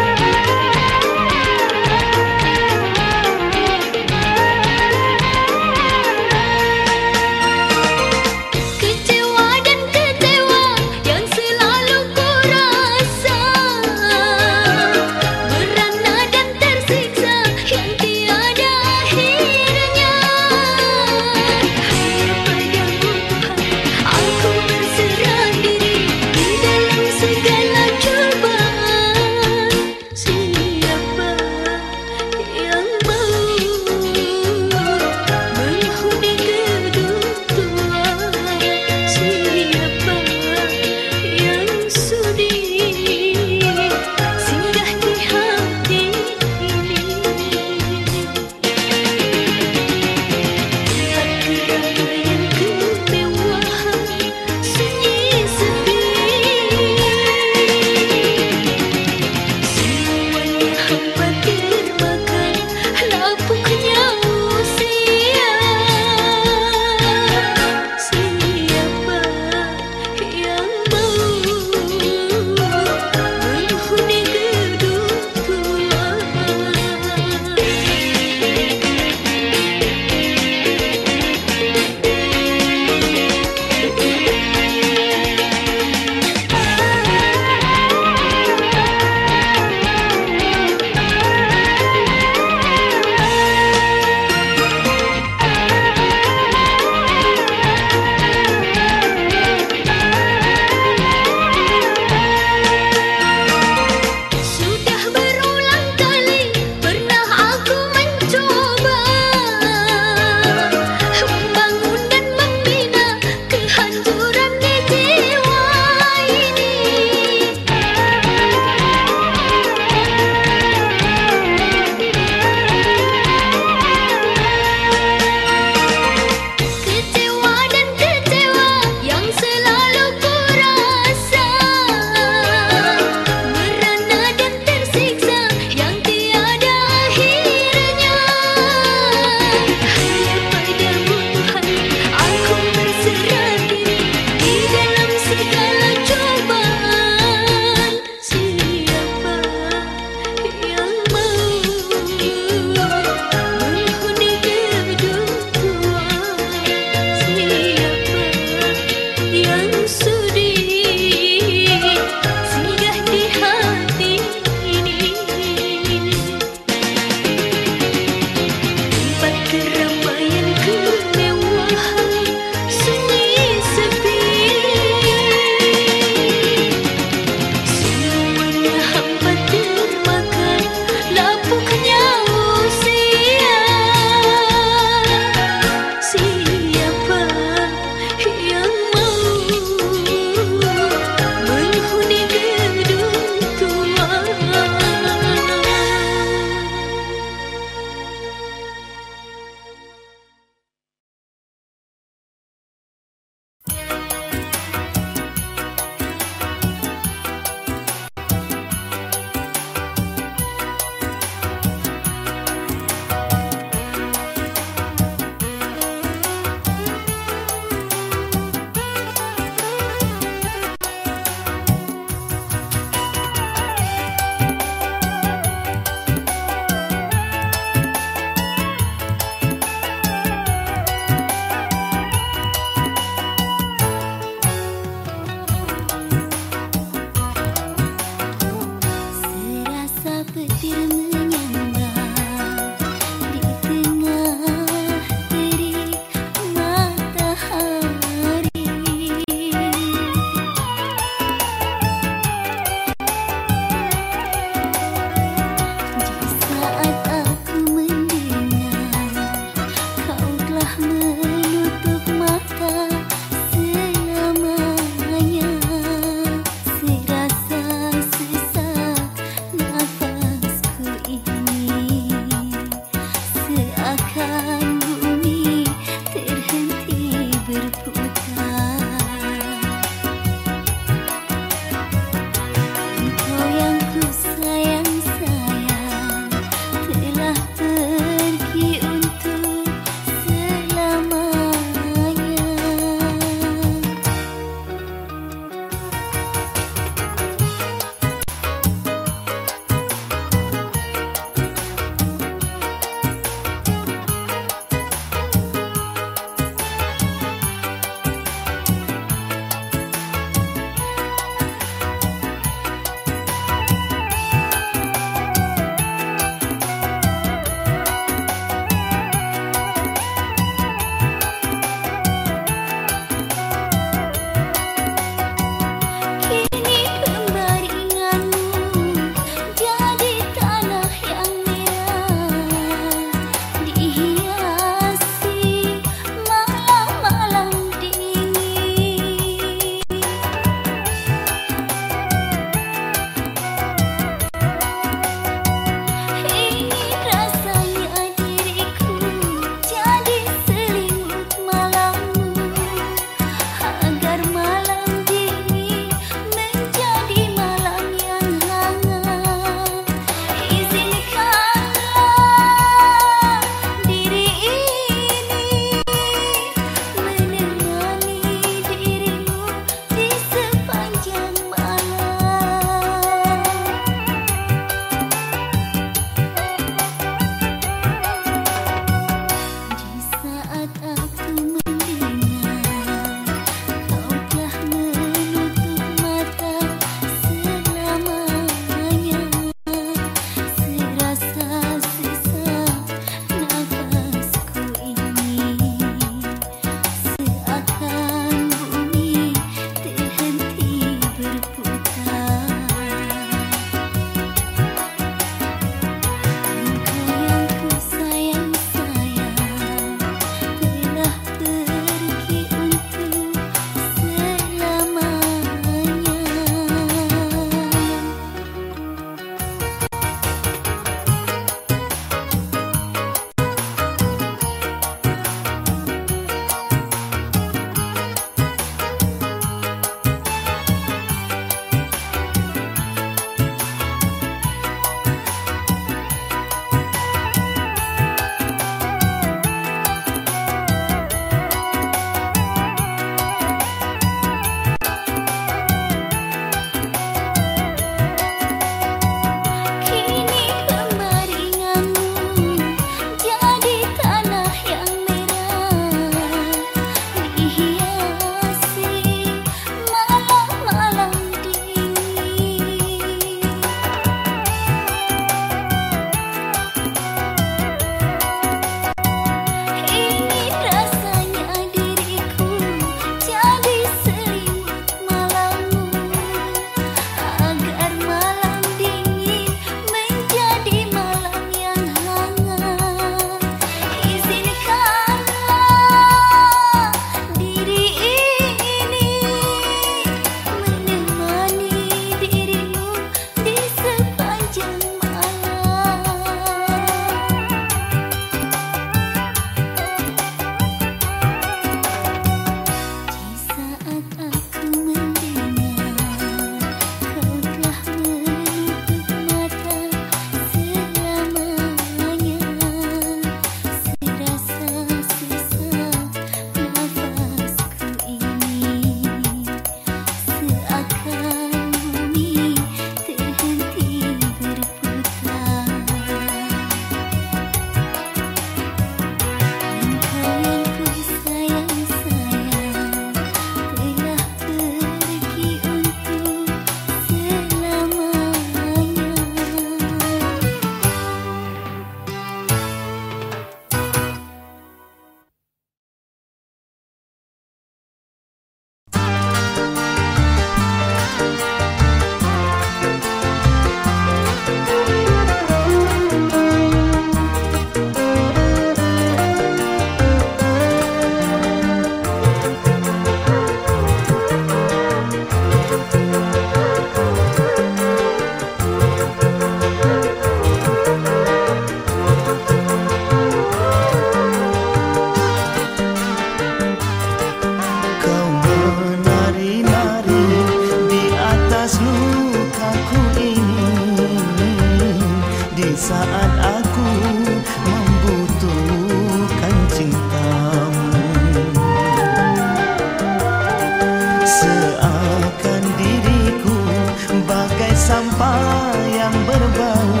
apa yang berbau.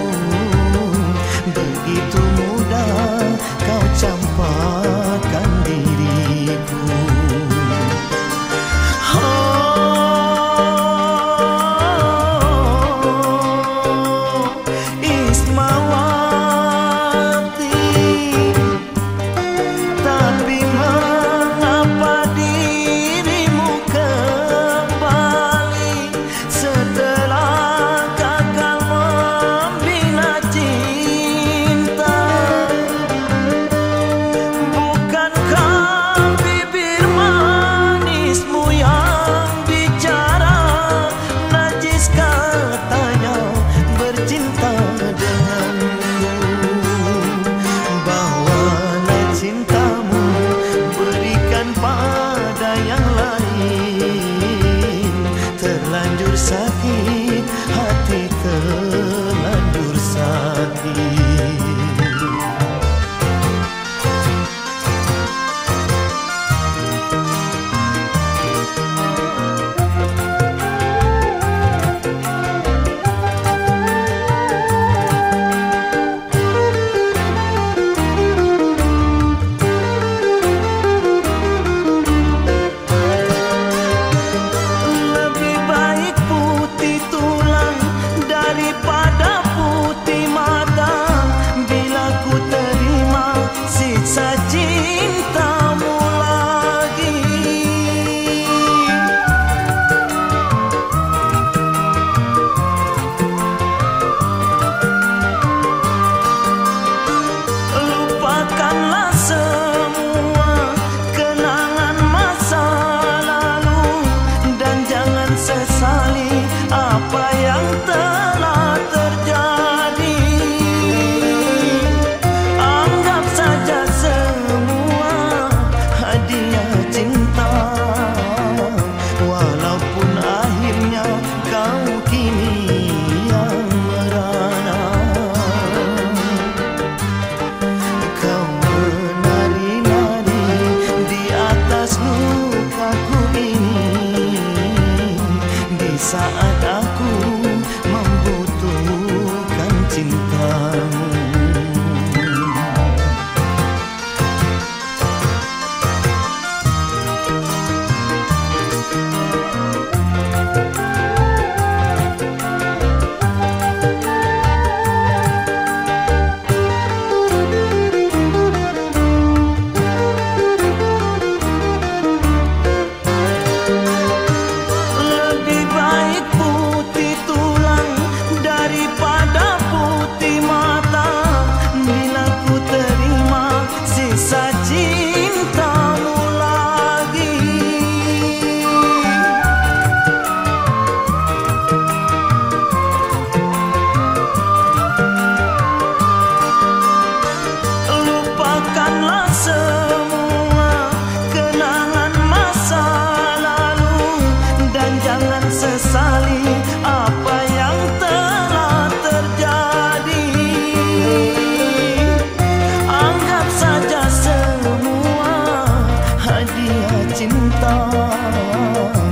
Begitu mudah kau campakkan diriku. Oh, Ismawati, tapi mengapa dirimu kembali setelah gagal membina cinta? Bukankah bibir manismu yang bicara, najis katanya bercinta denganmu? Bawalah cintamu berikan pada yang lain. Terlanjur sakit hati, terlanjur sakit. Lebih baik putih tulang daripada putih mata, bila ku terima siksa cintamu lagi. Lupakanlah semua kenangan masa lalu, dan jangan sesali apa yang telah terjadi. Anggap saja semua hadiah cinta, walaupun akhirnya kau kini yang merana. Kau menari-nari di atas lukaku ini, di saat aku membutuhkan cintamu. Lebih baik putih tulang daripada putih mata, bila ku terima sisa cintamu lagi. Lupakanlah semua kenangan masa lalu, dan jangan sesali apa yang telah terjadi. Anggap saja semua hadiah cinta,